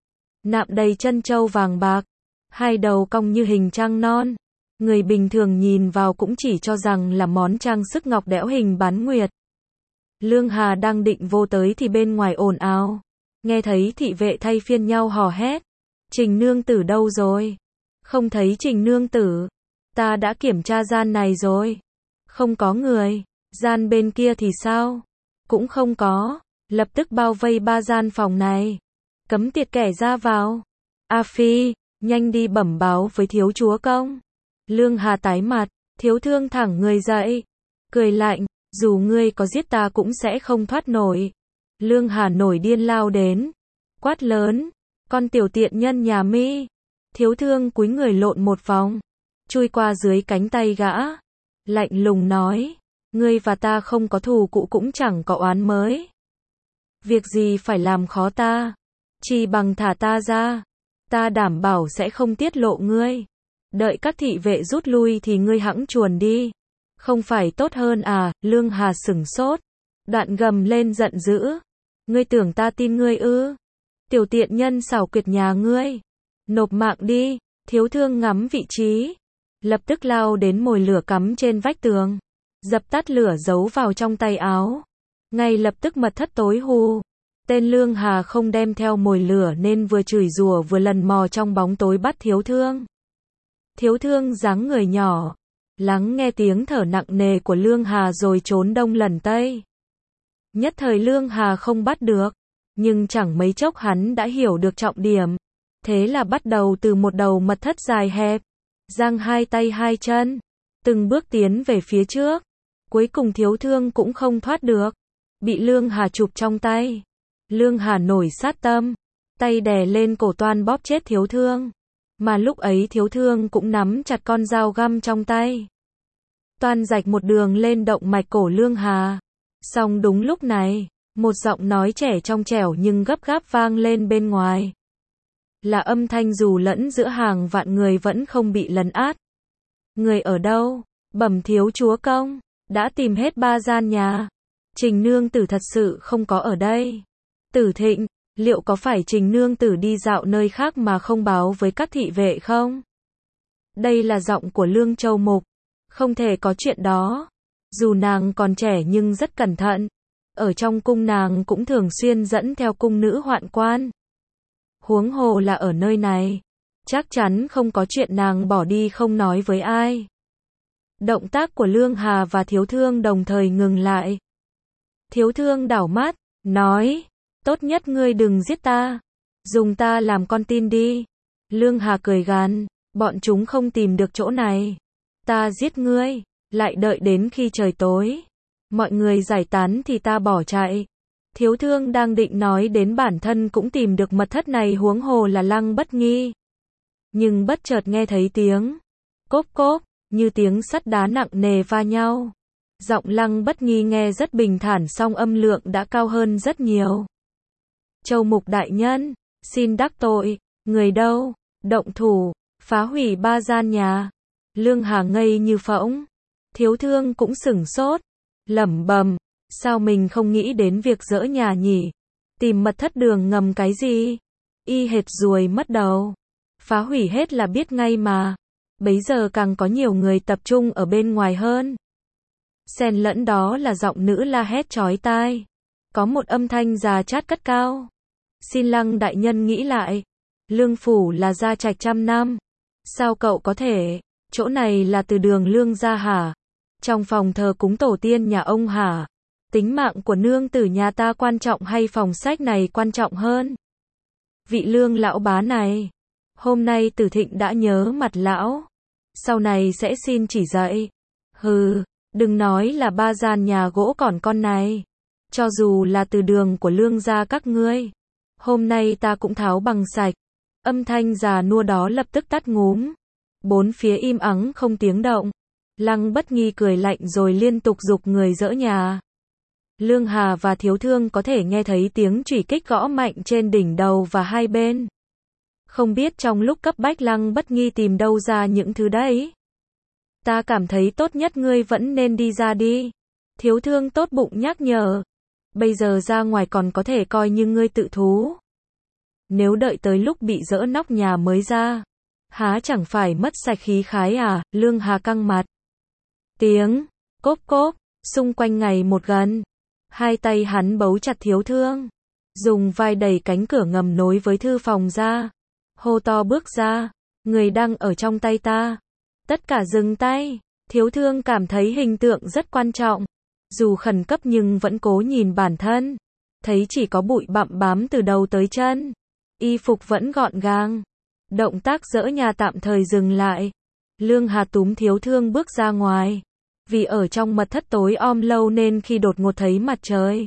Nạm đầy trân châu vàng bạc, hai đầu cong như hình trăng non. Người bình thường nhìn vào cũng chỉ cho rằng là món trang sức ngọc đẽo hình bán nguyệt. Lương Hà đang định vô tới thì bên ngoài ồn ào. Nghe thấy thị vệ thay phiên nhau hò hét. Trình nương tử đâu rồi? Không thấy Trình nương tử. Ta đã kiểm tra gian này rồi. Không có người. Gian bên kia thì sao? Cũng không có. Lập tức bao vây ba gian phòng này. Cấm tiệt kẻ ra vào. A Phi, nhanh đi bẩm báo với thiếu chúa công. Lương Hà tái mặt, thiếu thương thẳng người dậy. Cười lạnh, dù ngươi có giết ta cũng sẽ không thoát nổi. Lương Hà nổi điên lao đến. Quát lớn, con tiểu tiện nhân nhà mi. Thiếu thương cúi người lộn một vòng. Chui qua dưới cánh tay gã. Lạnh lùng nói, ngươi và ta không có thù cũ cũng chẳng có oán mới. Việc gì phải làm khó ta? Chỉ bằng thả ta ra. Ta đảm bảo sẽ không tiết lộ ngươi. Đợi các thị vệ rút lui thì ngươi hẵng chuồn đi. Không phải tốt hơn à? Lương Hà sửng sốt. Đoạn gầm lên giận dữ. Ngươi tưởng ta tin ngươi ư? Tiểu tiện nhân xảo quyệt nhà ngươi. Nộp mạng đi. Thiếu thương ngắm vị trí. Lập tức lao đến mồi lửa cắm trên vách tường. Dập tắt lửa giấu vào trong tay áo. Ngay lập tức mật thất tối hù. Tên Lương Hà không đem theo mồi lửa nên vừa chửi rủa vừa lần mò trong bóng tối bắt thiếu thương. Thiếu thương dáng người nhỏ, lắng nghe tiếng thở nặng nề của Lương Hà rồi trốn đông lần tây. Nhất thời Lương Hà không bắt được, nhưng chẳng mấy chốc hắn đã hiểu được trọng điểm. Thế là bắt đầu từ một đầu mật thất dài hẹp, giang hai tay hai chân, từng bước tiến về phía trước. Cuối cùng thiếu thương cũng không thoát được, bị Lương Hà chụp trong tay. Lương Hà nổi sát tâm, tay đè lên cổ toan bóp chết thiếu thương. Mà lúc ấy thiếu thương cũng nắm chặt con dao găm trong tay. Toan rạch một đường lên động mạch cổ Lương Hà. Song đúng lúc này, một giọng nói trẻ trong trẻo nhưng gấp gáp vang lên bên ngoài. Là âm thanh dù lẫn giữa hàng vạn người vẫn không bị lấn át. Người ở đâu? Bẩm thiếu chúa công, đã tìm hết ba gian nhà. Trình nương tử thật sự không có ở đây. Tử Thịnh, liệu có phải Trình nương tử đi dạo nơi khác mà không báo với các thị vệ không? Đây là giọng của Lương Châu Mục. Không thể có chuyện đó. Dù nàng còn trẻ nhưng rất cẩn thận. Ở trong cung nàng cũng thường xuyên dẫn theo cung nữ hoạn quan. Huống hồ là ở nơi này. Chắc chắn không có chuyện nàng bỏ đi không nói với ai. Động tác của Lương Hà và thiếu thương đồng thời ngừng lại. Thiếu thương đảo mắt, nói, tốt nhất ngươi đừng giết ta. Dùng ta làm con tin đi. Lương Hà cười gằn, bọn chúng không tìm được chỗ này. Ta giết ngươi, lại đợi đến khi trời tối. Mọi người giải tán thì ta bỏ chạy. Thiếu thương đang định nói đến bản thân cũng tìm được mật thất này huống hồ là Lăng Bất Nghi. Nhưng bất chợt nghe thấy tiếng cốp cốp, như tiếng sắt đá nặng nề va nhau. Giọng Lăng Bất Nghi nghe rất bình thản song âm lượng đã cao hơn rất nhiều. Châu Mục đại nhân, xin đắc tội, người đâu, động thủ, phá hủy ba gian nhà. Lương Hà ngây như phỗng. Thiếu thương cũng sửng sốt, lẩm bẩm, sao mình không nghĩ đến việc dỡ nhà nhỉ? Tìm mật thất đường ngầm cái gì? Y hệt ruồi mất đầu. Phá hủy hết là biết ngay mà. Bấy giờ càng có nhiều người tập trung ở bên ngoài hơn. Xen lẫn đó là giọng nữ la hét chói tai. Có một âm thanh già chát cất cao. Xin Lăng đại nhân nghĩ lại. Lương phủ là gia trạch trăm năm. Sao cậu có thể? Chỗ này là từ đường Lương gia hả? Trong phòng thờ cúng tổ tiên nhà ông hả? Tính mạng của nương tử nhà ta quan trọng hay phòng sách này quan trọng hơn? Vị Lương lão bá này, hôm nay Tử Thịnh đã nhớ mặt lão, sau này sẽ xin chỉ dạy. Hừ, đừng nói là ba gian nhà gỗ còn con này. Cho dù là từ đường của Lương gia các ngươi, hôm nay ta cũng tháo bằng sạch. Âm thanh già nua đó lập tức tắt ngúm. Bốn phía im ắng không tiếng động. Lăng Bất Nghi cười lạnh rồi liên tục giục người dỡ nhà. Lương Hà và Thiếu Thương có thể nghe thấy tiếng chùy kích gõ mạnh trên đỉnh đầu và hai bên. Không biết trong lúc cấp bách Lăng Bất Nghi tìm đâu ra những thứ đấy. Ta cảm thấy tốt nhất ngươi vẫn nên đi ra đi. Thiếu Thương tốt bụng nhắc nhở. Bây giờ ra ngoài còn có thể coi như ngươi tự thú. Nếu đợi tới lúc bị dỡ nóc nhà mới ra, há chẳng phải mất sạch khí khái à? Lương Hà căng mặt. Tiếng cốp cốp xung quanh ngày một gần. Hai tay hắn bấu chặt Thiếu Thương, dùng vai đẩy cánh cửa ngầm nối với thư phòng ra. Hô to bước ra. Người đang ở trong tay ta. Tất cả dừng tay. Thiếu Thương cảm thấy hình tượng rất quan trọng. Dù khẩn cấp nhưng vẫn cố nhìn bản thân. Thấy chỉ có bụi bặm bám từ đầu tới chân. Y phục vẫn gọn gàng. Động tác dỡ nhà tạm thời dừng lại. Lương Hà túm Thiếu Thương bước ra ngoài. Vì ở trong mật thất tối om lâu nên khi đột ngột thấy mặt trời,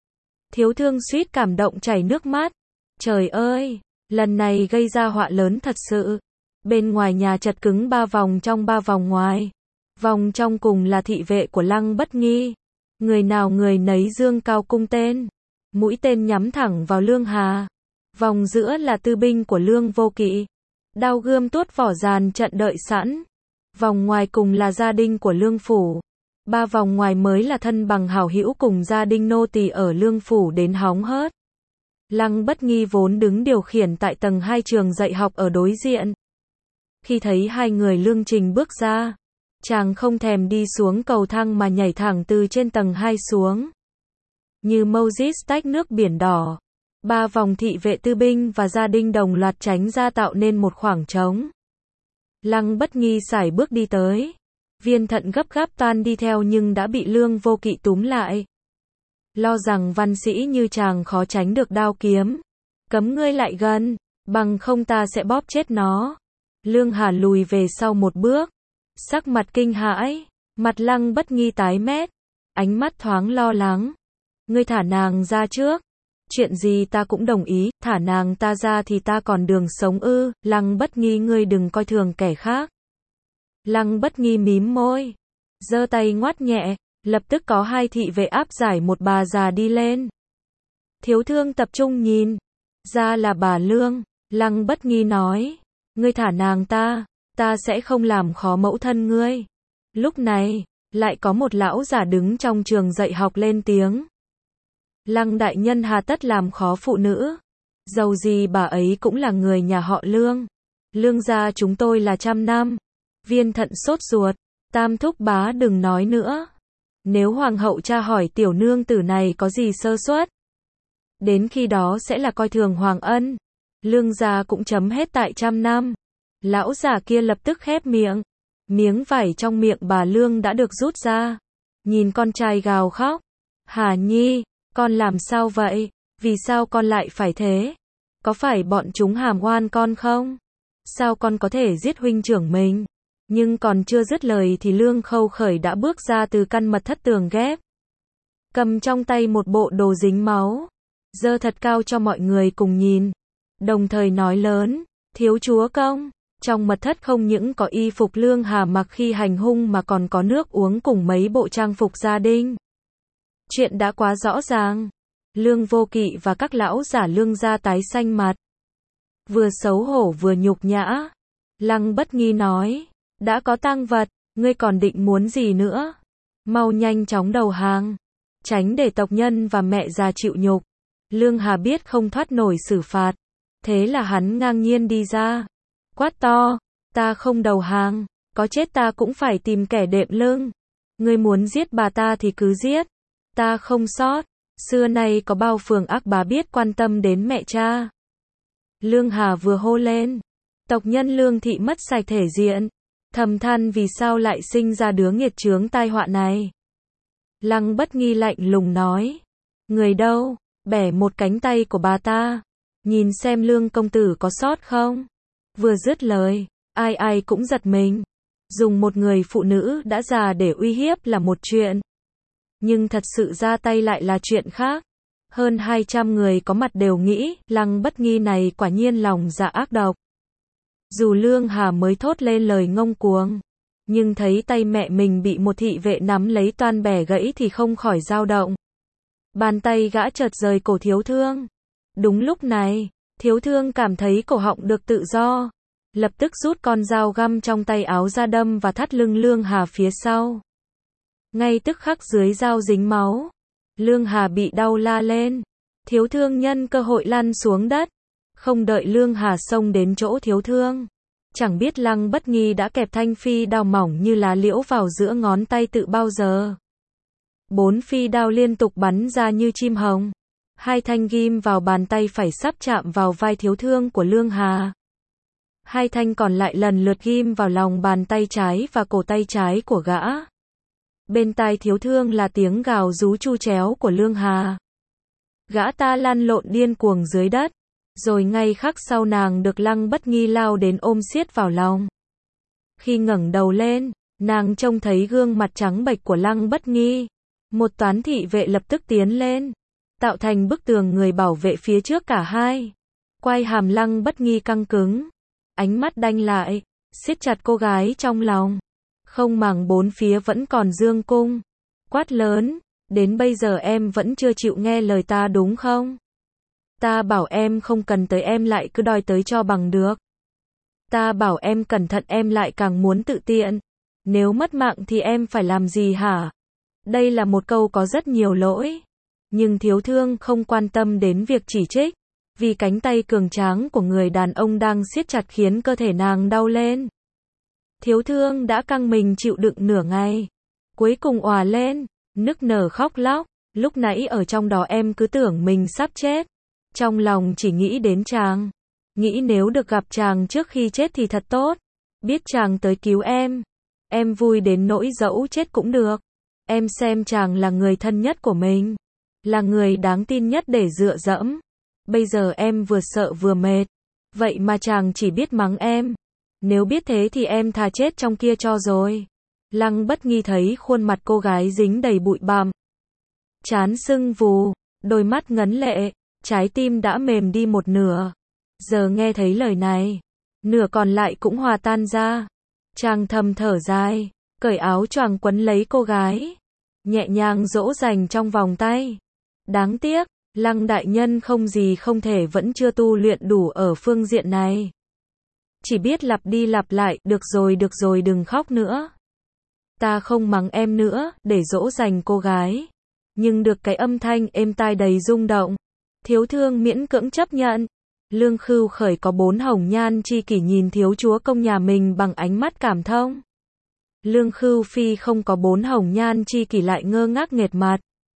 Thiếu Thương suýt cảm động chảy nước mắt. Trời ơi, lần này gây ra họa lớn thật sự. Bên ngoài nhà chật cứng ba vòng trong ba vòng ngoài. Vòng trong cùng là thị vệ của Lăng Bất Nghi. Người nào người nấy dương cao cung tên. Mũi tên nhắm thẳng vào Lương Hà. Vòng giữa là tư binh của Lương Vô Kỵ. Đao gươm tuốt vỏ dàn trận đợi sẵn. Vòng ngoài cùng là gia đình của Lương Phủ. Ba vòng ngoài mới là thân bằng hảo hữu cùng gia đình nô tỳ ở Lương Phủ đến hóng hớt. Lăng Bất Nghi vốn đứng điều khiển tại tầng hai trường dạy học ở đối diện. Khi thấy hai người Lương Trình bước ra, chàng không thèm đi xuống cầu thang mà nhảy thẳng từ trên tầng hai xuống. Như Moses tách nước biển đỏ, ba vòng thị vệ tư binh và gia đình đồng loạt tránh ra tạo nên một khoảng trống. Lăng Bất Nghi sải bước đi tới. Viên Thận gấp gáp toan đi theo nhưng đã bị Lương Vô Kỵ túm lại. Lo rằng văn sĩ như chàng khó tránh được đao kiếm. Cấm ngươi lại gần, bằng không ta sẽ bóp chết nó. Lương Hà lùi về sau một bước. Sắc mặt kinh hãi. Mặt Lăng Bất Nghi tái mét. Ánh mắt thoáng lo lắng. Ngươi thả nàng ra trước. Chuyện gì ta cũng đồng ý, thả nàng ta ra thì ta còn đường sống ư? Lăng Bất Nghi ngươi đừng coi thường kẻ khác. Lăng Bất Nghi mím môi, giơ tay ngoắt nhẹ, lập tức có hai thị vệ áp giải một bà già đi lên. Thiếu Thương tập trung nhìn, ra là bà Lương. Lăng Bất Nghi nói, ngươi thả nàng ta, ta sẽ không làm khó mẫu thân ngươi. Lúc này, lại có một lão giả đứng trong trường dạy học lên tiếng. Lăng đại nhân hà tất làm khó phụ nữ. Dầu gì bà ấy cũng là người nhà họ Lương. Lương gia chúng tôi là trăm năm. Viên Thận sốt ruột. Tam thúc bá đừng nói nữa. Nếu hoàng hậu tra hỏi tiểu nương tử này có gì sơ suất, đến khi đó sẽ là coi thường hoàng ân. Lương gia cũng chấm hết tại trăm năm. Lão giả kia lập tức khép miệng. Miếng vải trong miệng bà Lương đã được rút ra. Nhìn con trai gào khóc. Hà Nhi, con làm sao vậy? Vì sao con lại phải thế? Có phải bọn chúng hàm oan con không? Sao con có thể giết huynh trưởng mình? Nhưng còn chưa dứt lời thì Lương Khâu Khởi đã bước ra từ căn mật thất tường ghép. Cầm trong tay một bộ đồ dính máu. Giơ thật cao cho mọi người cùng nhìn. Đồng thời nói lớn, thiếu chúa công. Trong mật thất không những có y phục Lương Hà mặc khi hành hung mà còn có nước uống cùng mấy bộ trang phục gia đình. Chuyện đã quá rõ ràng. Lương Vô Kỵ và các lão giả Lương gia tái xanh mặt. Vừa xấu hổ vừa nhục nhã. Lăng Bất Nghi nói, đã có tang vật, ngươi còn định muốn gì nữa? Mau nhanh chóng đầu hàng, tránh để tộc nhân và mẹ già chịu nhục. Lương Hà biết không thoát nổi xử phạt, thế là hắn ngang nhiên đi ra, quát to, ta không đầu hàng, có chết ta cũng phải tìm kẻ đệm lưng. Ngươi muốn giết bà ta thì cứ giết, ta không sót. Xưa nay có bao phường ác bá biết quan tâm đến mẹ cha. Lương Hà vừa hô lên, tộc nhân Lương thị mất sạch thể diện, thầm than vì sao lại sinh ra đứa nghiệt chướng tai họa này. Lăng Bất Nghi lạnh lùng nói, người đâu, bẻ một cánh tay của bà ta, nhìn xem Lương công tử có sót không. Vừa dứt lời, ai ai cũng giật mình. Dùng một người phụ nữ đã già để uy hiếp là một chuyện, nhưng thật sự ra tay lại là chuyện khác. Hơn hai trăm người có mặt đều nghĩ, Lăng Bất Nghi này quả nhiên lòng dạ ác độc. Dù Lương Hà mới thốt lên lời ngông cuồng, nhưng thấy tay mẹ mình bị một thị vệ nắm lấy toan bẻ gãy thì không khỏi dao động. Bàn tay gã chợt rời cổ Thiếu Thương. Đúng lúc này, Thiếu Thương cảm thấy cổ họng được tự do. Lập tức rút con dao găm trong tay áo ra đâm và thắt lưng Lương Hà phía sau. Ngay tức khắc dưới dao dính máu. Lương Hà bị đau la lên. Thiếu Thương nhân cơ hội lăn xuống đất. Không đợi Lương Hà xông đến chỗ Thiếu Thương. Chẳng biết Lăng Bất Nghi đã kẹp thanh phi đao mỏng như lá liễu vào giữa ngón tay tự bao giờ. Bốn phi đao liên tục bắn ra như chim hồng. Hai thanh ghim vào bàn tay phải sắp chạm vào vai Thiếu Thương của Lương Hà. Hai thanh còn lại lần lượt ghim vào lòng bàn tay trái và cổ tay trái của gã. Bên tai Thiếu Thương là tiếng gào rú chu chéo của Lương Hà. Gã ta lăn lộn điên cuồng dưới đất. Rồi ngay khắc sau nàng được Lăng Bất Nghi lao đến ôm siết vào lòng. Khi ngẩng đầu lên, nàng trông thấy gương mặt trắng bệch của Lăng Bất Nghi. Một toán thị vệ lập tức tiến lên, tạo thành bức tường người bảo vệ phía trước cả hai. Quai hàm Lăng Bất Nghi căng cứng, ánh mắt đanh lại, siết chặt cô gái trong lòng. Không màng bốn phía vẫn còn dương cung. Quát lớn, đến bây giờ em vẫn chưa chịu nghe lời ta đúng không? Ta bảo em không cần tới em lại cứ đòi tới cho bằng được. Ta bảo em cẩn thận em lại càng muốn tự tiện. Nếu mất mạng thì em phải làm gì hả? Đây là một câu có rất nhiều lỗi. Nhưng Thiếu Thương không quan tâm đến việc chỉ trích. Vì cánh tay cường tráng của người đàn ông đang siết chặt khiến cơ thể nàng đau lên. Thiếu Thương đã căng mình chịu đựng nửa ngày. Cuối cùng òa lên, nức nở khóc lóc. Lúc nãy ở trong đó em cứ tưởng mình sắp chết. Trong lòng chỉ nghĩ đến chàng. Nghĩ nếu được gặp chàng trước khi chết thì thật tốt. Biết chàng tới cứu em. Em vui đến nỗi dẫu chết cũng được. Em xem chàng là người thân nhất của mình. Là người đáng tin nhất để dựa dẫm. Bây giờ em vừa sợ vừa mệt. Vậy mà chàng chỉ biết mắng em. Nếu biết thế thì em thà chết trong kia cho rồi. Lăng Bất Nghi thấy khuôn mặt cô gái dính đầy bụi bặm. Trán sưng vù, đôi mắt ngấn lệ. Trái tim đã mềm đi một nửa. Giờ nghe thấy lời này, nửa còn lại cũng hòa tan ra. Chàng thầm thở dài, cởi áo choàng quấn lấy cô gái, nhẹ nhàng dỗ dành trong vòng tay. Đáng tiếc, Lăng đại nhân không gì không thể vẫn chưa tu luyện đủ ở phương diện này. Chỉ biết lặp đi lặp lại, được rồi được rồi đừng khóc nữa. Ta không mắng em nữa, để dỗ dành cô gái. Nhưng được cái âm thanh êm tai đầy rung động. Thiếu Thương miễn cưỡng chấp nhận. Lương Khưu Khởi có bốn hồng nhan chi kỷ nhìn thiếu chúa công nhà mình bằng ánh mắt cảm thông. Lương Khưu Phi không có bốn hồng nhan chi kỷ lại ngơ ngác nghệt mặt.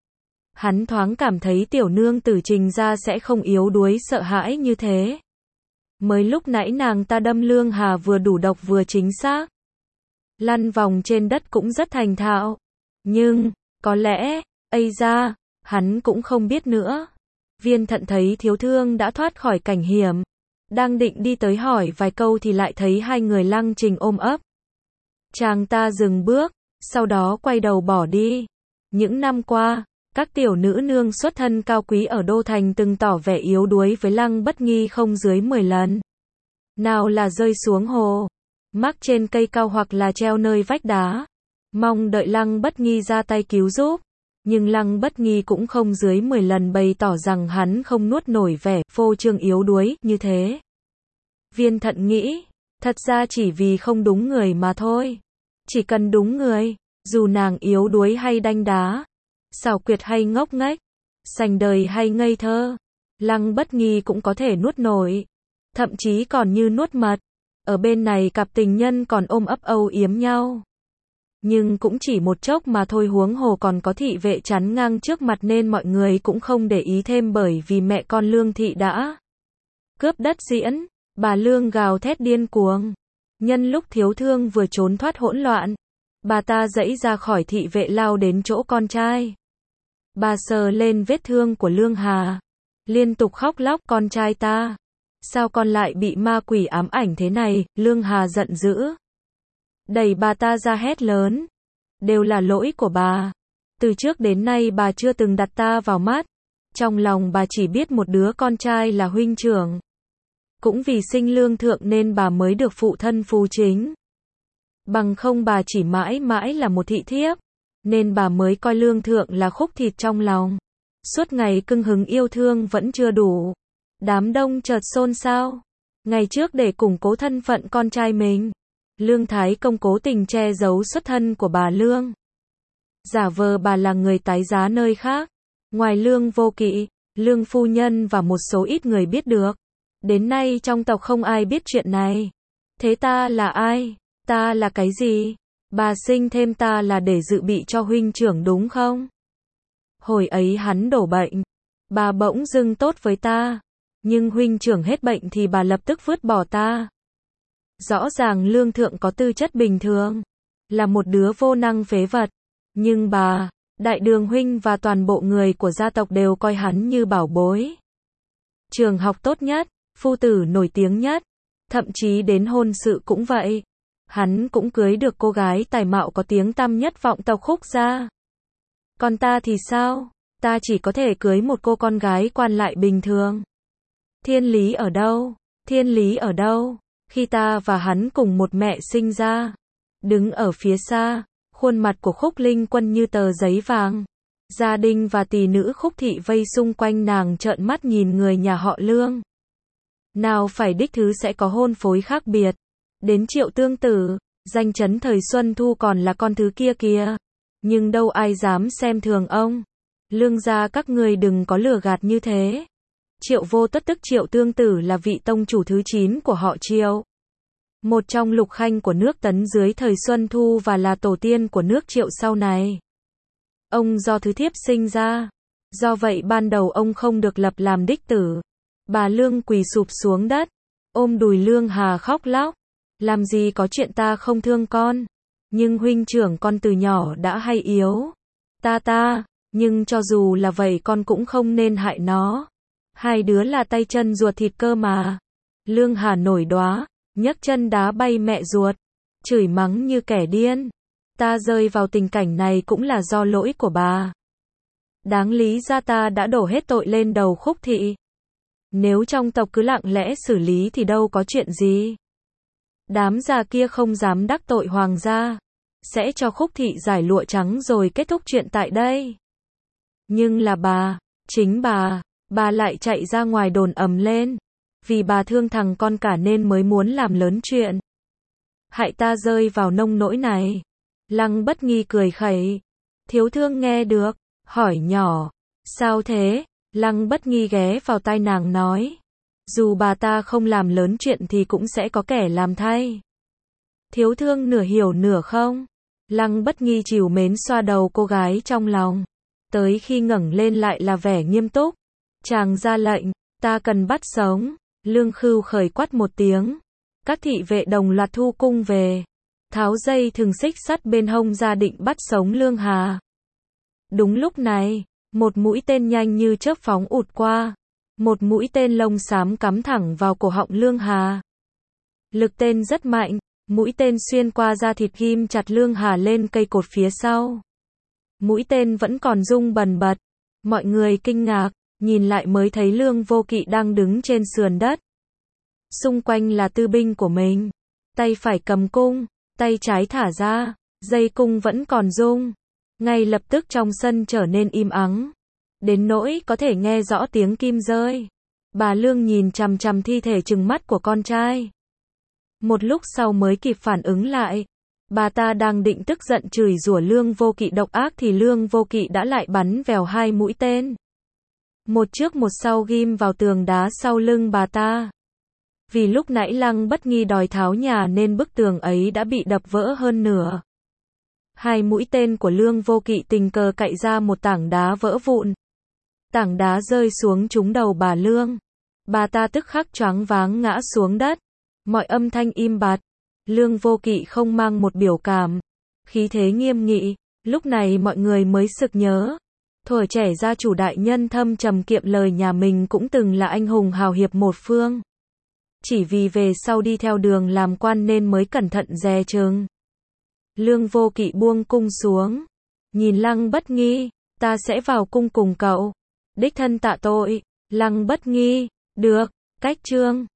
Hắn thoáng cảm thấy tiểu nương tử Trình ra sẽ không yếu đuối sợ hãi như thế. Mới lúc nãy nàng ta đâm Lương Hà vừa đủ độc vừa chính xác. Lăn vòng trên đất cũng rất thành thạo. Nhưng, có lẽ, ây da, hắn cũng không biết nữa. Viên Thận thấy Thiếu Thương đã thoát khỏi cảnh hiểm. Đang định đi tới hỏi vài câu thì lại thấy hai người Lăng Trình ôm ấp. Chàng ta dừng bước, sau đó quay đầu bỏ đi. Những năm qua, các tiểu nữ nương xuất thân cao quý ở Đô Thành từng tỏ vẻ yếu đuối với Lăng Bất Nghi không dưới mười lần. Nào là rơi xuống hồ, mắc trên cây cao hoặc là treo nơi vách đá. Mong đợi Lăng Bất Nghi ra tay cứu giúp. Nhưng Lăng Bất Nghi cũng không dưới mười lần bày tỏ rằng hắn không nuốt nổi vẻ phô trương yếu đuối như thế. Viên Thận nghĩ, thật ra chỉ vì không đúng người mà thôi. Chỉ cần đúng người, dù nàng yếu đuối hay đanh đá, xảo quyệt hay ngốc nghếch, sành đời hay ngây thơ, Lăng Bất Nghi cũng có thể nuốt nổi. Thậm chí còn như nuốt mật. Ở bên này cặp tình nhân còn ôm ấp âu yếm nhau. Nhưng cũng chỉ một chốc mà thôi, huống hồ còn có thị vệ chắn ngang trước mặt nên mọi người cũng không để ý thêm, bởi vì mẹ con Lương thị đã cướp đất diễn. Bà Lương gào thét điên cuồng. Nhân lúc Thiếu Thương vừa trốn thoát hỗn loạn, bà ta giãy ra khỏi thị vệ lao đến chỗ con trai. Bà sờ lên vết thương của Lương Hà, liên tục khóc lóc, con trai ta, sao con lại bị ma quỷ ám ảnh thế này? Lương Hà giận dữ, đẩy bà ta ra hét lớn, đều là lỗi của bà. Từ trước đến nay bà chưa từng đặt ta vào mắt. Trong lòng bà chỉ biết một đứa con trai là huynh trưởng. Cũng vì sinh Lương Thượng nên bà mới được phụ thân phù chính. Bằng không bà chỉ mãi mãi là một thị thiếp, nên bà mới coi Lương Thượng là khúc thịt trong lòng. Suốt ngày cưng hứng yêu thương vẫn chưa đủ. Đám đông chợt xôn xao. Ngày trước để củng cố thân phận con trai mình, Lương Thái Công cố tình che giấu xuất thân của bà Lương. Giả vờ bà là người tái giá nơi khác. Ngoài Lương Vô Kỵ, Lương phu nhân và một số ít người biết được. Đến nay trong tộc không ai biết chuyện này. Thế ta là ai? Ta là cái gì? Bà sinh thêm ta là để dự bị cho huynh trưởng đúng không? Hồi ấy hắn đổ bệnh, bà bỗng dưng tốt với ta. Nhưng huynh trưởng hết bệnh thì bà lập tức vứt bỏ ta. Rõ ràng Lương Thượng có tư chất bình thường, là một đứa vô năng phế vật. Nhưng bà, Đại Đường huynh và toàn bộ người của gia tộc đều coi hắn như bảo bối. Trường học tốt nhất, phu tử nổi tiếng nhất, thậm chí đến hôn sự cũng vậy. Hắn cũng cưới được cô gái tài mạo có tiếng tăm nhất vọng tộc Khúc gia. Còn ta thì sao? Ta chỉ có thể cưới một cô con gái quan lại bình thường. Thiên lý ở đâu? Thiên lý ở đâu? Khi ta và hắn cùng một mẹ sinh ra, đứng ở phía xa, khuôn mặt của Khúc Linh Quân như tờ giấy vàng. Gia đình và tỷ nữ Khúc thị vây xung quanh nàng trợn mắt nhìn người nhà họ Lương. Nào phải đích thứ sẽ có hôn phối khác biệt. Đến Triệu Tương Tử, danh chấn thời Xuân Thu còn là con thứ kia kìa. Nhưng đâu ai dám xem thường ông. Lương gia các người đừng có lừa gạt như thế. Triệu Vô Tuất tức Triệu Tương Tử là vị tông chủ thứ chín của họ Triệu. Một trong lục khanh của nước Tấn dưới thời Xuân Thu và là tổ tiên của nước Triệu sau này. Ông do thứ thiếp sinh ra. Do vậy ban đầu ông không được lập làm đích tử. Bà Lương quỳ sụp xuống đất, ôm đùi Lương Hà khóc lóc. Làm gì có chuyện ta không thương con. Nhưng huynh trưởng con từ nhỏ đã hay yếu. Ta ta, nhưng cho dù là vậy con cũng không nên hại nó. Hai đứa là tay chân ruột thịt cơ mà. Lương Hà nổi đoá, nhấc chân đá bay mẹ ruột, chửi mắng như kẻ điên. Ta rơi vào tình cảnh này cũng là do lỗi của bà. Đáng lý ra ta đã đổ hết tội lên đầu Khúc thị. Nếu trong tộc cứ lặng lẽ xử lý thì đâu có chuyện gì. Đám già kia không dám đắc tội hoàng gia, sẽ cho Khúc thị giải lụa trắng rồi kết thúc chuyện tại đây. Nhưng là bà, chính bà, bà lại chạy ra ngoài đồn ầm lên. Vì bà thương thằng con cả nên mới muốn làm lớn chuyện. Hại ta rơi vào nông nỗi này. Lăng Bất Nghi cười khẩy. Thiếu thương nghe được, hỏi nhỏ. Sao thế? Lăng Bất Nghi ghé vào tai nàng nói. Dù bà ta không làm lớn chuyện thì cũng sẽ có kẻ làm thay. Thiếu thương nửa hiểu nửa không? Lăng Bất Nghi trìu mến xoa đầu cô gái trong lòng. Tới khi ngẩng lên lại là vẻ nghiêm túc. Chàng ra lệnh, ta cần bắt sống. Lương Khưu khởi quát một tiếng. Các thị vệ đồng loạt thu cung về. Tháo dây thừng xích sắt bên hông ra định bắt sống Lương Hà. Đúng lúc này, một mũi tên nhanh như chớp phóng ụt qua. Một mũi tên lông xám cắm thẳng vào cổ họng Lương Hà. Lực tên rất mạnh, mũi tên xuyên qua da thịt ghim chặt Lương Hà lên cây cột phía sau. Mũi tên vẫn còn rung bần bật. Mọi người kinh ngạc, nhìn lại mới thấy Lương Vô Kỵ đang đứng trên sườn đất. Xung quanh là tư binh của mình. Tay phải cầm cung, tay trái thả ra, dây cung vẫn còn rung. Ngay lập tức trong sân trở nên im ắng. Đến nỗi có thể nghe rõ tiếng kim rơi. Bà Lương nhìn chằm chằm thi thể trừng mắt của con trai. Một lúc sau mới kịp phản ứng lại. Bà ta đang định tức giận chửi rủa Lương Vô Kỵ độc ác thì Lương Vô Kỵ đã lại bắn vèo hai mũi tên. Một trước một sau ghim vào tường đá sau lưng bà ta. Vì lúc nãy Lăng Bất Nghi đòi tháo nhà nên bức tường ấy đã bị đập vỡ hơn nửa. Hai mũi tên của Lương Vô Kỵ tình cờ cạy ra một tảng đá vỡ vụn. Tảng đá rơi xuống trúng đầu bà Lương. Bà ta tức khắc choáng váng ngã xuống đất. Mọi âm thanh im bặt. Lương Vô Kỵ không mang một biểu cảm. Khí thế nghiêm nghị. Lúc này mọi người mới sực nhớ. Thuở trẻ gia chủ đại nhân thâm trầm kiệm lời nhà mình cũng từng là anh hùng hào hiệp một phương. Chỉ vì về sau đi theo đường làm quan nên mới cẩn thận dè chừng. Lương Vô Kỵ buông cung xuống. Nhìn Lăng Bất Nghi, ta sẽ vào cung cùng cậu. Đích thân tạ tội. Lăng Bất Nghi, được, cách chương.